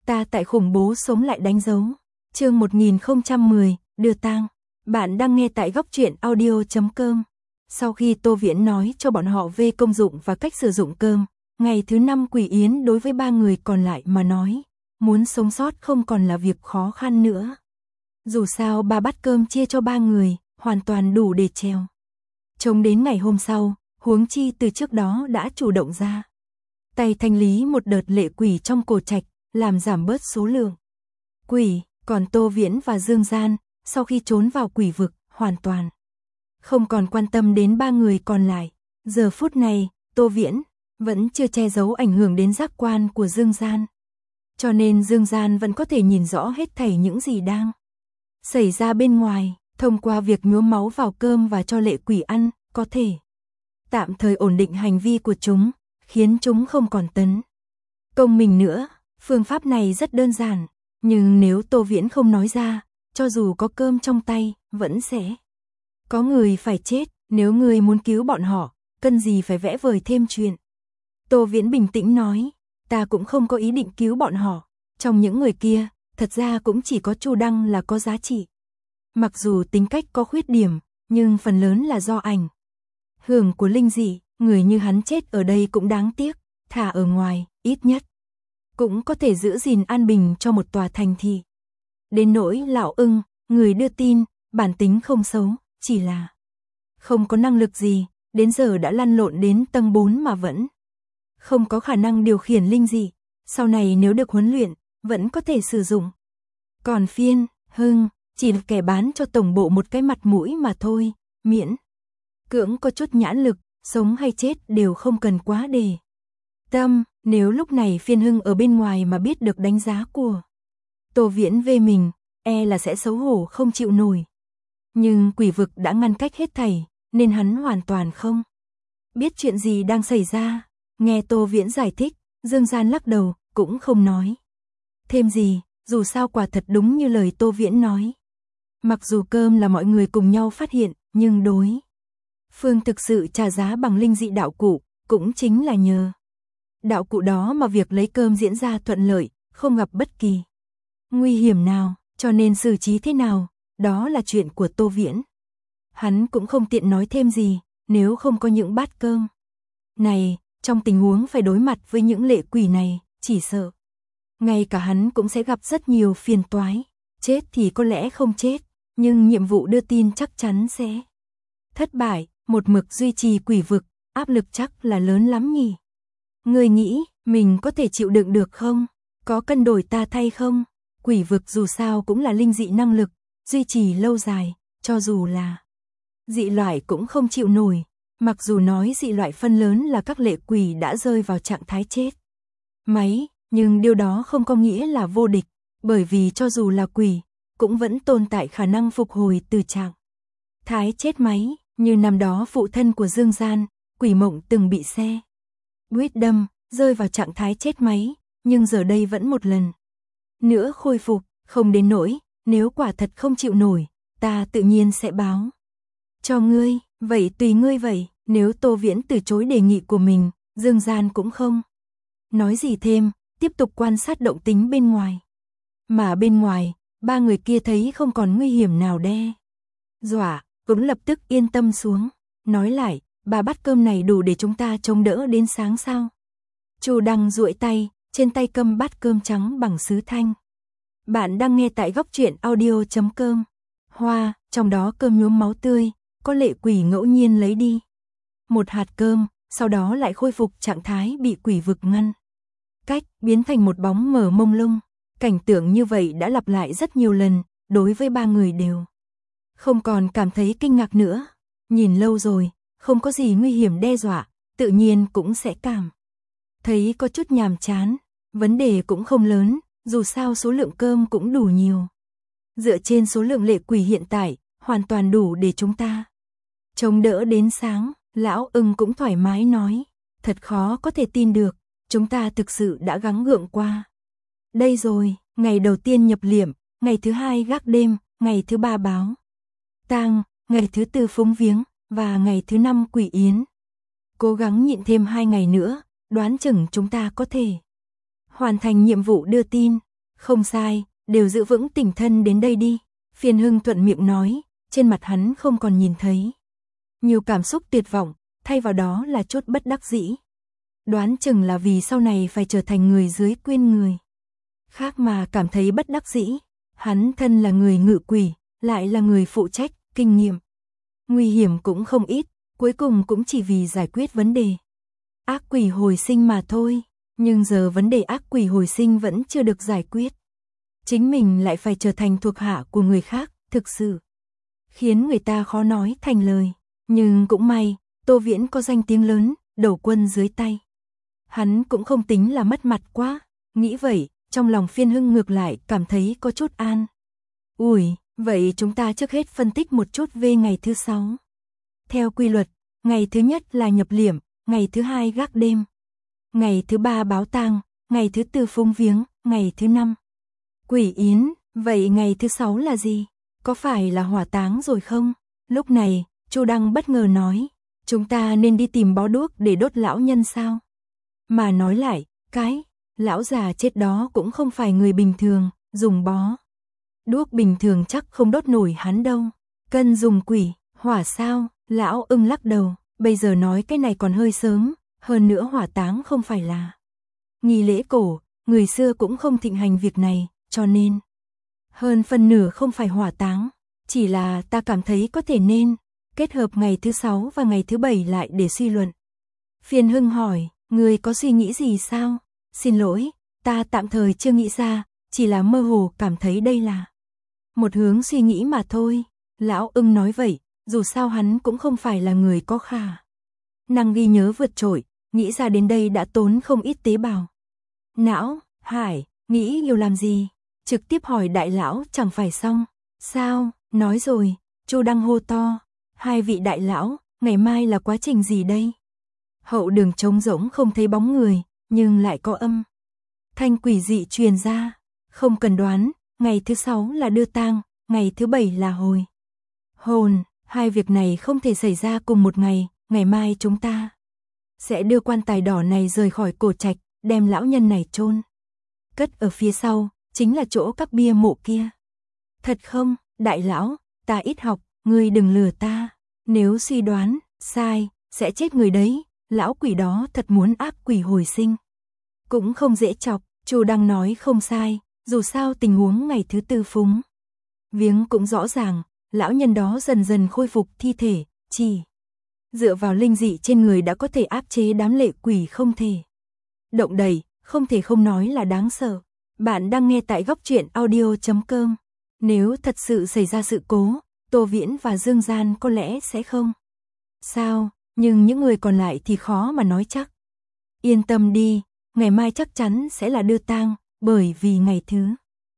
Ta tại khủng bố sống lại đánh dấu. Chương 1010, đưa tang. Bạn đang nghe tại góc truyện audio.com. Sau khi Tô Viễn nói cho bọn họ về công dụng và cách sử dụng cơm, ngày thứ 5 quỷ yến đối với 3 người còn lại mà nói, muốn sống sót không còn là việc khó khăn nữa. Dù sao 3 bát cơm chia cho 3 người, hoàn toàn đủ để treo. Trông đến ngày hôm sau, huống chi từ trước đó đã chủ động ra tay thanh lý một đợt lệ quỷ trong cổ trạch, làm giảm bớt số lượng quỷ. Còn Tô Viễn và Dương Gian, sau khi trốn vào quỷ vực, hoàn toàn không còn quan tâm đến 3 người còn lại. Giờ phút này, Tô Viễn vẫn chưa che giấu ảnh hưởng đến giác quan của Dương Gian. Cho nên Dương Gian vẫn có thể nhìn rõ hết thảy những gì đang xảy ra bên ngoài, thông qua việc nhuốm máu vào cơm và cho lệ quỷ ăn, có thể tạm thời ổn định hành vi của chúng, khiến chúng không còn tấn công mình nữa. Phương pháp này rất đơn giản, nhưng nếu Tô Viễn không nói ra, cho dù có cơm trong tay, vẫn sẽ có người phải chết. Nếu người muốn cứu bọn họ, cần gì phải vẽ vời thêm chuyện. Tô Viễn bình tĩnh nói, ta cũng không có ý định cứu bọn họ. Trong những người kia, thật ra cũng chỉ có Chu Đăng là có giá trị. Mặc dù tính cách có khuyết điểm, nhưng phần lớn là do ảnh hưởng của linh dị. Người như hắn chết ở đây cũng đáng tiếc, thả ở ngoài, ít nhất cũng có thể giữ gìn an bình cho một tòa thành thị. Đến nỗi Lão Ưng, người đưa tin, bản tính không xấu, chỉ là không có năng lực gì, đến giờ đã lăn lộn đến tầng 4 mà vẫn không có khả năng điều khiển linh dị. Sau này nếu được huấn luyện, vẫn có thể sử dụng. Còn Phiên, Hưng, chỉ là kẻ bán cho tổng bộ một cái mặt mũi mà thôi, miễn cưỡng có chút nhãn lực, sống hay chết đều không cần quá để tâm. Nếu lúc này Phiên Hưng ở bên ngoài mà biết được đánh giá của Tô Viễn về mình, e là sẽ xấu hổ không chịu nổi. Nhưng quỷ vực đã ngăn cách hết thảy, nên hắn hoàn toàn không biết chuyện gì đang xảy ra. Nghe Tô Viễn giải thích, Dương Gian lắc đầu, cũng không nói thêm gì, dù sao quả thật đúng như lời Tô Viễn nói. Mặc dù cơm là mọi người cùng nhau phát hiện, nhưng đối phương thực sự trả giá bằng linh dị đạo cụ, cũng chính là nhờ đạo cụ đó mà việc lấy cơm diễn ra thuận lợi, không gặp bất kỳ nguy hiểm nào. Cho nên xử trí thế nào, đó là chuyện của Tô Viễn. Hắn cũng không tiện nói thêm gì, nếu không có những bát cơm này, trong tình huống phải đối mặt với những lệ quỷ này, chỉ sợ ngay cả hắn cũng sẽ gặp rất nhiều phiền toái. Chết thì có lẽ không chết, nhưng nhiệm vụ đưa tin chắc chắn sẽ thất bại. Một mực duy trì quỷ vực, áp lực chắc là lớn lắm nhỉ. Người nghĩ, mình có thể chịu đựng được không? Có cân đổi ta thay không? Quỷ vực dù sao cũng là linh dị năng lực, duy trì lâu dài, cho dù là dị loại cũng không chịu nổi. Mặc dù nói dị loại phân lớn là các lệ quỷ đã rơi vào trạng thái chết máy, nhưng điều đó không có nghĩa là vô địch, bởi vì cho dù là quỷ, cũng vẫn tồn tại khả năng phục hồi từ trạng thái chết máy. Như năm đó phụ thân của Dương Gian, Quỷ Mộng từng bị xe buýt đâm, rơi vào trạng thái chết máy, nhưng giờ đây vẫn một lần nữa khôi phục. Không đến nỗi, nếu quả thật không chịu nổi, ta tự nhiên sẽ báo cho ngươi. Vậy tùy ngươi vậy. Nếu Tô Viễn từ chối đề nghị của mình, Dương Gian cũng không nói gì thêm, tiếp tục quan sát động tính bên ngoài. Mà bên ngoài, 3 người kia thấy không còn nguy hiểm nào đe dọa, cũng lập tức yên tâm xuống. Nói lại, 3 bát cơm này đủ để chúng ta chống đỡ đến sáng sao? Chu Đăng duỗi tay, trên tay cầm bát cơm trắng bằng sứ thanh. Bạn đang nghe tại góc truyện audio.com. Hoa, trong đó cơm nhuốm máu tươi, có lệ quỷ ngẫu nhiên lấy đi một hạt cơm, sau đó lại khôi phục trạng thái bị quỷ vực ngăn cách, biến thành một bóng mờ mông lung. Cảnh tượng như vậy đã lặp lại rất nhiều lần, đối với 3 người đều không còn cảm thấy kinh ngạc nữa. Nhìn lâu rồi, không có gì nguy hiểm đe dọa, tự nhiên cũng sẽ cảm thấy có chút nhàm chán. Vấn đề cũng không lớn, dù sao số lượng cơm cũng đủ nhiều. Dựa trên số lượng lệ quỷ hiện tại, hoàn toàn đủ để chúng ta chống đỡ đến sáng. Lão Ưng cũng thoải mái nói, thật khó có thể tin được, chúng ta thực sự đã gắng gượng qua đây rồi. Ngày đầu tiên nhập liệm, ngày thứ 2 gác đêm, ngày thứ 3 báo tang, ngày thứ 4 phúng viếng, và ngày thứ 5 quỷ yến. Cố gắng nhịn thêm 2 ngày nữa, đoán chừng chúng ta có thể hoàn thành nhiệm vụ đưa tin. Không sai, đều giữ vững tình thân đến đây đi. Phiên Hưng thuận miệng nói, trên mặt hắn không còn nhìn thấy nhiều cảm xúc tuyệt vọng, thay vào đó là chút bất đắc dĩ. Đoán chừng là vì sau này phải trở thành người dưới quyền người khác mà cảm thấy bất đắc dĩ. Hắn thân là người ngự quỷ, lại là người phụ trách, kinh nghiệm nguy hiểm cũng không ít, cuối cùng cũng chỉ vì giải quyết vấn đề ác quỷ hồi sinh mà thôi. Nhưng giờ vấn đề ác quỷ hồi sinh vẫn chưa được giải quyết. Chính mình lại phải trở thành thuộc hạ của người khác, thực sự khiến người ta khó nói thành lời. Nhưng cũng may, Tô Viễn có danh tiếng lớn, đầu quân dưới tay. Hắn cũng không tính là mất mặt quá. Nghĩ vậy, trong lòng Phiên Hưng ngược lại cảm thấy có chút an ủi. Vậy chúng ta trước hết phân tích một chút về ngày thứ 6. Theo quy luật, ngày thứ nhất là nhập liệm, ngày thứ 2 gác đêm, ngày thứ 3 báo tang, ngày thứ 4 phúng viếng, ngày thứ 5 quỷ yến. Vậy ngày thứ 6 là gì? Có phải là hỏa táng rồi không? Lúc này, Chu Đăng bất ngờ nói, chúng ta nên đi tìm bó đuốc để đốt lão nhân sao? Mà nói lại, cái lão già chết đó cũng không phải người bình thường, dùng bó đuốc bình thường chắc không đốt nổi hắn đâu. Cần dùng quỷ hỏa sao? Lão Ưng lắc đầu, bây giờ nói cái này còn hơi sớm, hơn nữa hỏa táng không phải là nghi lễ cổ, người xưa cũng không thịnh hành việc này, cho nên hơn phần nửa không phải hỏa táng, chỉ là ta cảm thấy có thể nên kết hợp ngày thứ 6 và ngày thứ 7 lại để suy luận. Phiên Hưng hỏi, người có suy nghĩ gì sao? Xin lỗi, ta tạm thời chưa nghĩ ra, chỉ là mơ hồ cảm thấy đây là một hướng suy nghĩ mà thôi. Lão Ưng nói vậy, dù sao hắn cũng không phải là người có khả năng ghi nhớ vượt trội, nghĩ ra đến đây đã tốn không ít tế bào não. Hải, nghĩ nhiều làm gì? Trực tiếp hỏi đại lão chẳng phải xong sao? Nói rồi, Chu Đăng hô to, hai vị đại lão, ngày mai là quá trình gì đây? Hậu đường trống rỗng không thấy bóng người, nhưng lại có âm thanh quỷ dị truyền ra. Không cần đoán, ngày thứ 6 là đưa tang, ngày thứ 7 là hồi hồn. Hai việc này không thể xảy ra cùng một ngày. Ngày mai chúng ta sẽ đưa quan tài đỏ này rời khỏi cổ trạch, đem lão nhân này chôn cất ở phía sau, chính là chỗ các bia mộ kia. Thật không? Đại lão, ta ít học, ngươi đừng lừa ta. Nếu suy đoán sai, sẽ chết người đấy. Lão quỷ đó thật muốn ác quỷ hồi sinh, cũng không dễ chọc. Chu Đăng nói không sai, dù sao tình huống ngày thứ 4 phúng viếng cũng rõ ràng, lão nhân đó dần dần khôi phục thi thể, chỉ dựa vào linh dị trên người đã có thể áp chế đám lệ quỷ không thể động đậy, không thể không nói là đáng sợ. Bạn đang nghe tại góc truyện audio.com. Nếu thật sự xảy ra sự cố, Tô Viễn và Dương Gian có lẽ sẽ không sao, nhưng những người còn lại thì khó mà nói chắc. Yên tâm đi, ngày mai chắc chắn sẽ là đưa tang, bởi vì ngày thứ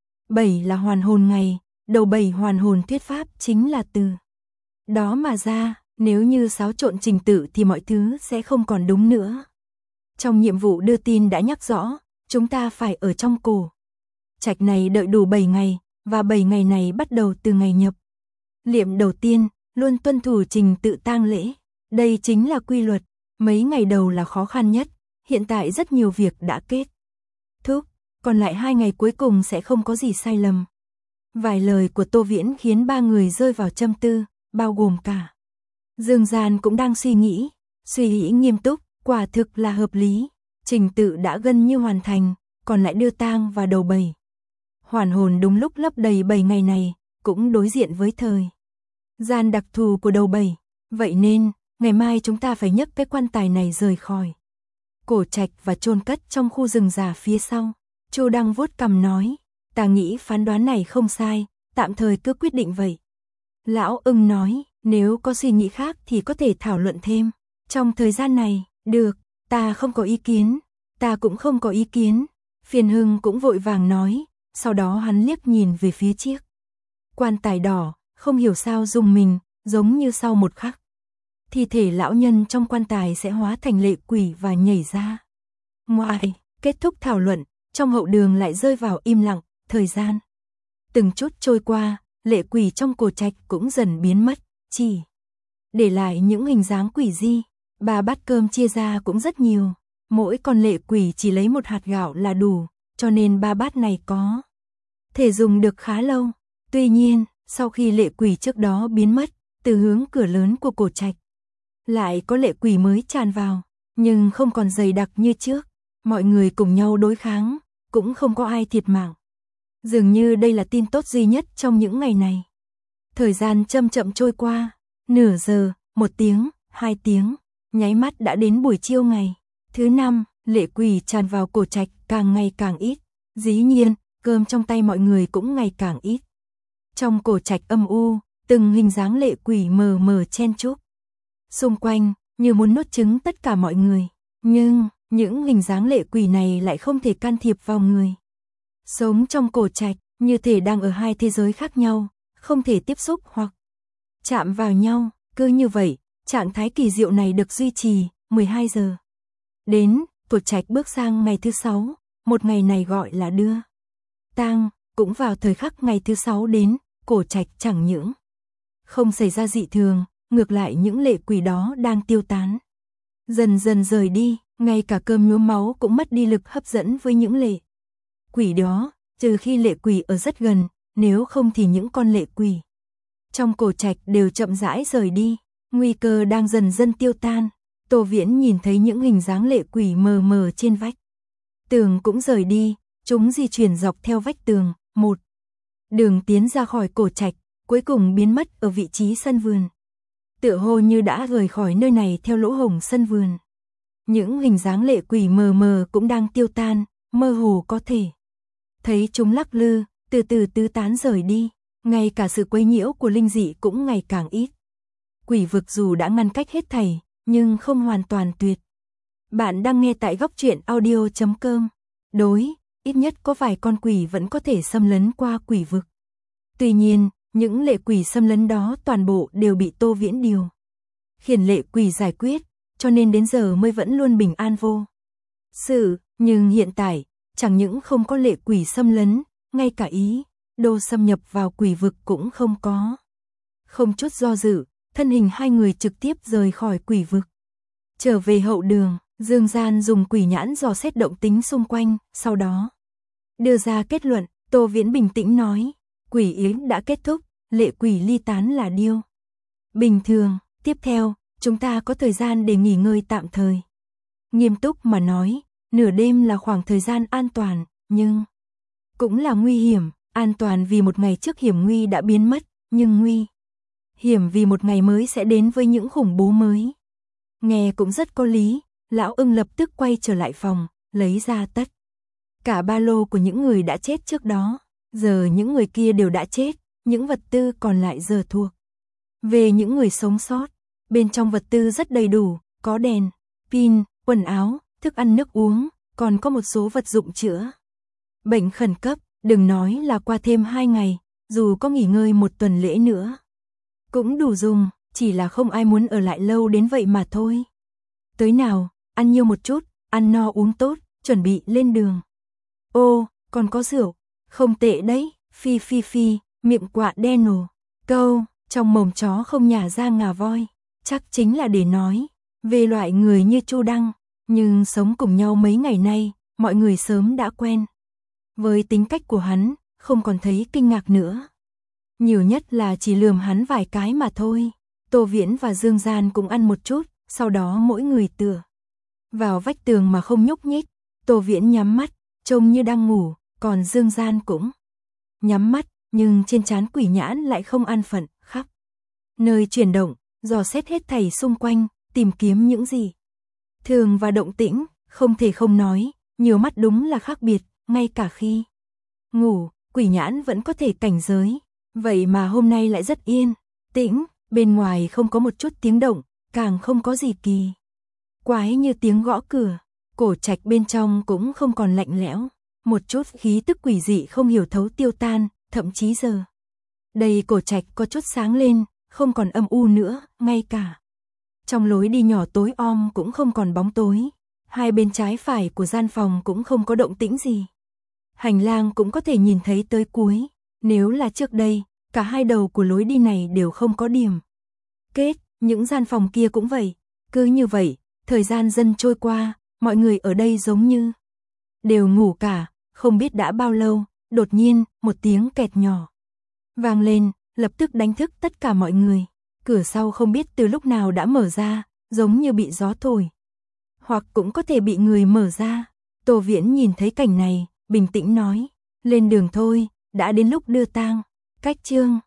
7 là hoàn hồn ngày, đầu 7 hoàn hồn thuyết pháp chính là từ đó mà ra. Nếu như xáo trộn trình tự thì mọi thứ sẽ không còn đúng nữa. Trong nhiệm vụ đưa tin đã nhắc rõ, chúng ta phải ở trong cổ trạch này đợi đủ 7 ngày, và 7 ngày này bắt đầu từ ngày nhập liệm đầu tiên, luôn tuân thủ trình tự tang lễ. Đây chính là quy luật. Mấy ngày đầu là khó khăn nhất, hiện tại rất nhiều việc đã kết thúc, còn lại 2 ngày cuối cùng sẽ không có gì sai lầm. Vài lời của Tô Viễn khiến 3 người rơi vào trầm tư, bao gồm cả Dương Gian cũng đang suy nghĩ nghiêm túc, quả thực là hợp lý. Trình tự đã gần như hoàn thành, còn lại đưa tang và đầu 7 hoàn hồn đúng lúc lấp đầy 7 ngày này, cũng đối diện với thời gian đặc thù của đầu 7. Vậy nên, ngày mai chúng ta phải nhấc cái quan tài này rời khỏi cổ trạch và chôn cất trong khu rừng già phía sau. Chu Đăng vuốt cằm nói, ta nghĩ phán đoán này không sai, tạm thời cứ quyết định vậy. Lão Ưng nói, nếu có suy nghĩ khác thì có thể thảo luận thêm. Trong thời gian này, được, ta không có ý kiến, ta cũng không có ý kiến. Phiên Hưng cũng vội vàng nói, sau đó hắn liếc nhìn về phía chiếc quan tài đỏ, không hiểu sao rùng mình, giống như sau một khắc thi thể lão nhân trong quan tài sẽ hóa thành lệ quỷ và nhảy ra ngoài. Kết thúc thảo luận, trong hậu đường lại rơi vào im lặng. Thời gian từng chút trôi qua, lệ quỷ trong cổ trạch cũng dần biến mất, chỉ để lại những hình dáng quỷ dị. 3 bát cơm chia ra cũng rất nhiều, mỗi con lệ quỷ chỉ lấy 1 hạt gạo là đủ, cho nên 3 bát này có thể dùng được khá lâu. Tuy nhiên, sau khi lệ quỷ trước đó biến mất, từ hướng cửa lớn của cổ trạch, lại có lệ quỷ mới tràn vào, nhưng không còn dày đặc như trước. Mọi người cùng nhau đối kháng, cũng không có ai thiệt mạng. Dường như đây là tin tốt duy nhất trong những ngày này. Thời gian chậm chậm trôi qua, nửa giờ, 1 tiếng, 2 tiếng, nháy mắt đã đến buổi chiều ngày thứ 5, lệ quỷ tràn vào cổ trạch càng ngày càng ít. Dĩ nhiên, cơm trong tay mọi người cũng ngày càng ít. Trong cổ trạch âm u, từng hình dáng lệ quỷ mờ mờ chen chúc xung quanh, như muốn nuốt chửng tất cả mọi người. Nhưng, những hình dáng lệ quỷ này lại không thể can thiệp vào người. Sống trong cổ trạch, như thể đang ở hai thế giới khác nhau, không thể tiếp xúc hoặc chạm vào nhau. Cứ như vậy, trạng thái kỳ diệu này được duy trì. 12 giờ. Đến, cổ trạch bước sang ngày thứ 6, một ngày này gọi là đưa tang. Cũng vào thời khắc ngày thứ 6 đến, cổ trạch chẳng những không xảy ra dị thường, ngược lại những lệ quỷ đó đang tiêu tán, dần dần rời đi. Ngay cả cơm nhuốm máu cũng mất đi lực hấp dẫn với những lệ quỷ đó, trừ khi lệ quỷ ở rất gần, nếu không thì những con lệ quỷ trong cổ trạch đều chậm rãi rời đi. Nguy cơ đang dần dần tiêu tan. Tô Viễn nhìn thấy những hình dáng lệ quỷ mờ mờ trên vách tường cũng rời đi, chúng di chuyển dọc theo vách tường, một đường tiến ra khỏi cổ trạch, cuối cùng biến mất ở vị trí sân vườn. Tựa hồ như đã rời khỏi nơi này theo lỗ hổng sân vườn. Những hình dáng lệ quỷ mờ mờ cũng đang tiêu tan, mơ hồ có thể thấy chúng lắc lư, từ từ tứ tán rời đi. Ngay cả sự quấy nhiễu của linh dị cũng ngày càng ít. Quỷ vực dù đã ngăn cách hết thảy, nhưng không hoàn toàn tuyệt. Bạn đang nghe tại góc truyện audio.com. Đối, ít nhất có vài con quỷ vẫn có thể xâm lấn qua quỷ vực. Tuy nhiên, những lệ quỷ xâm lấn đó toàn bộ đều bị Tô Viễn điều khiển lệ quỷ giải quyết, cho nên đến giờ mới vẫn luôn bình an vô sự. Nhưng hiện tại, chẳng những không có lệ quỷ xâm lấn, ngay cả ý đồ xâm nhập vào quỷ vực cũng không có. Không chút do dự, thân hình hai người trực tiếp rời khỏi quỷ vực. Trở về hậu đường, Dương Gian dùng quỷ nhãn dò xét động tính xung quanh, sau đó đưa ra kết luận. Tô Viễn bình tĩnh nói, quỷ yến đã kết thúc, lệ quỷ ly tán là điều bình thường. Tiếp theo, chúng ta có thời gian để nghỉ ngơi tạm thời. Nghiêm túc mà nói, nửa đêm là khoảng thời gian an toàn, nhưng cũng là nguy hiểm. An toàn vì một ngày trước hiểm nguy đã biến mất, nhưng nguy hiểm vì một ngày mới sẽ đến với những khủng bố mới. Nghe cũng rất có lý. Lão Ưng lập tức quay trở lại phòng, lấy ra tất cả ba lô của những người đã chết trước đó. Giờ những người kia đều đã chết, những vật tư còn lại giờ thuộc về những người sống sót. Bên trong vật tư rất đầy đủ, có đèn, pin, quần áo, thức ăn nước uống, còn có một số vật dụng chữa bệnh khẩn cấp. Đừng nói là qua thêm 2 ngày, dù có nghỉ ngơi 1 tuần lễ nữa cũng đủ dùng, chỉ là không ai muốn ở lại lâu đến vậy mà thôi. Tới nào, ăn nhiều một chút, ăn no uống tốt, chuẩn bị lên đường. Ô, còn có rượu, không tệ đấy. Phi phi phi, miệng quạ đen nổ. Câu, trong mồm chó không nhả ra ngà voi, chắc chính là để nói về loại người như Chu Đăng. Nhưng sống cùng nhau mấy ngày nay, mọi người sớm đã quen với tính cách của hắn, không còn thấy kinh ngạc nữa. Nhiều nhất là chỉ lườm hắn vài cái mà thôi. Tô Viễn và Dương Gian cũng ăn một chút, sau đó mỗi người tựa vào vách tường mà không nhúc nhích. Tô Viễn nhắm mắt, trông như đang ngủ, còn Dương Gian cũng nhắm mắt, nhưng trên trán quỷ nhãn lại không an phận, khắp nơi chuyển động, dò xét hết thảy xung quanh, tìm kiếm những gì thường và động tĩnh. Không thể không nói, nhiều mắt đúng là khác biệt. Ngay cả khi ngủ, quỷ nhãn vẫn có thể cảnh giới. Vậy mà hôm nay lại rất yên tĩnh, bên ngoài không có một chút tiếng động, càng không có gì kỳ quái như tiếng gõ cửa. Cổ trạch bên trong cũng không còn lạnh lẽo, một chút khí tức quỷ dị không hiểu thấu tiêu tan, thậm chí giờ đây cổ trạch có chút sáng lên, không còn âm u nữa, ngay cả trong lối đi nhỏ tối om cũng không còn bóng tối. Hai bên trái phải của gian phòng cũng không có động tĩnh gì. Hành lang cũng có thể nhìn thấy tới cuối. Nếu là trước đây, cả hai đầu của lối đi này đều không có điểm kết, những gian phòng kia cũng vậy. Cứ như vậy, thời gian dần trôi qua, mọi người ở đây giống như đều ngủ cả, không biết đã bao lâu, Đột nhiên, một tiếng kẹt nhỏ vang lên, lập tức đánh thức tất cả mọi người. Cửa sau không biết từ lúc nào đã mở ra, giống như bị gió thổi. Hoặc cũng có thể bị người mở ra. Tô Viễn nhìn thấy cảnh này, bình tĩnh nói, lên đường thôi, đã đến lúc đưa tang. Cách chương